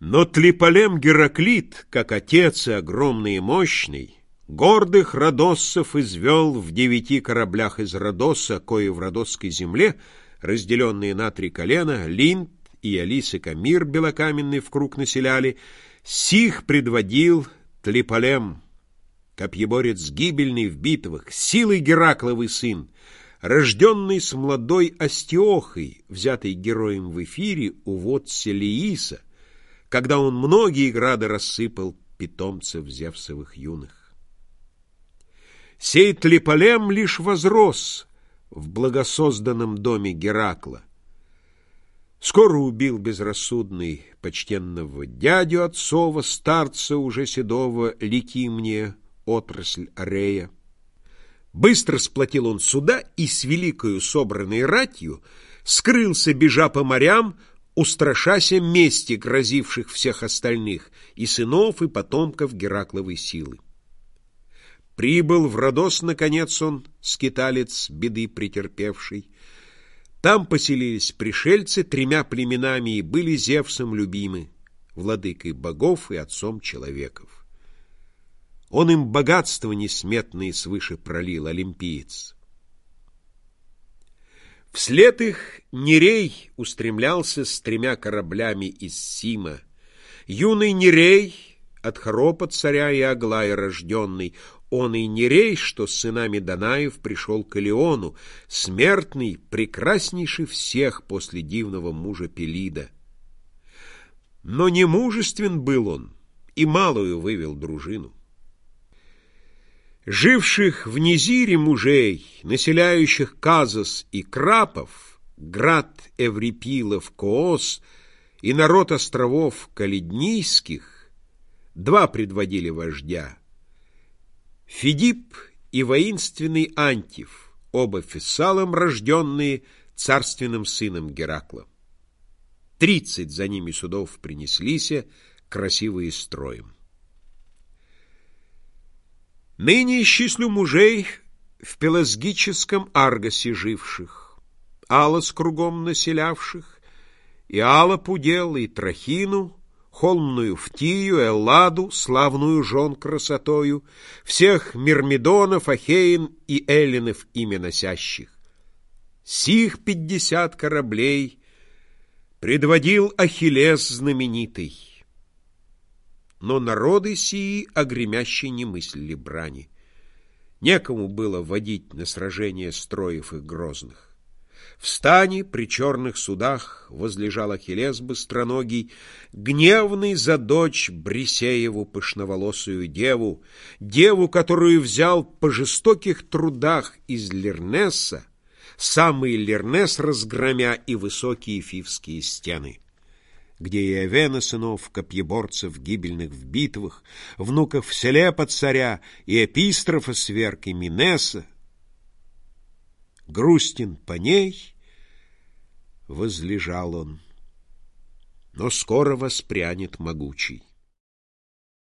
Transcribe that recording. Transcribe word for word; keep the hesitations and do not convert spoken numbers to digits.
Но Тлеполем Гераклит, как отец и огромный и мощный, гордых родоссов извел в девяти кораблях из Родоса, кои в Родосской земле, разделенные на три колена, Линд и Алис и Камир белокаменный в круг населяли, сих предводил Тлеполем, копьеборец гибельный в битвах, силой Геракловый сын, рожденный с молодой Астиохой, взятой героем в эфире у водца Леиса, когда он многие грады рассыпал питомцев Зевсовых юных. Сей Тлеполем лишь возрос в благосозданном доме Геракла. Скоро убил безрассудный почтенного дядю отцова, старца уже седого, Ликимния, отрасль Арея. Быстро сплотил он суда и с великою собранной ратью скрылся, бежа по морям, устрашася мести грозивших всех остальных, и сынов, и потомков Геракловой силы. Прибыл в Родос, наконец, он, скиталец, беды претерпевший. Там поселились пришельцы тремя племенами и были Зевсом любимы, владыкой богов и отцом человеков. Он им богатства несметные свыше пролил, олимпиец. Вслед их Нерей устремлялся с тремя кораблями из Сима. Юный Нерей, от Хоропа царя и Аглая рожденный, он и Нерей, что с сынами Данаев пришел к Илиону, смертный, прекраснейший всех после дивного мужа Пелида. Но не мужествен был он, и малую вывел дружину. Живших в Низире мужей, населяющих Казос и Крапов, град Эврипилов, Коос и народ островов Каледнийских, два предводили вождя: Фидип и воинственный Антиф, оба Фессалом рожденные, царственным сыном Геракла. Тридцать за ними судов принеслися, красивые строем. Ныне исчислю мужей в пелазгическом Аргосе живших, Алос кругом населявших, и Алоп удел, и Трахину, холмную Фтию, Элладу, славную жен красотою, всех Мирмидонов, Ахеин и Эллинов имя носящих. Сих пятьдесят кораблей предводил Ахиллес знаменитый. Но народы сии о гремящей не мыслили брани. Некому было водить на сражение строев их грозных. В стане при черных судах возлежал Ахиллес быстроногий, гневный за дочь Брисееву пышноволосую деву, деву, которую взял по жестоких трудах из Лернеса, самый Лернес разгромя и высокие фивские стены, где и Эвена сынов, копьеборцев, гибельных в битвах, внуков Селепа царя, и Эпистрофа сверг, и Минеса. Грустен по ней возлежал он, но скоро воспрянет могучий.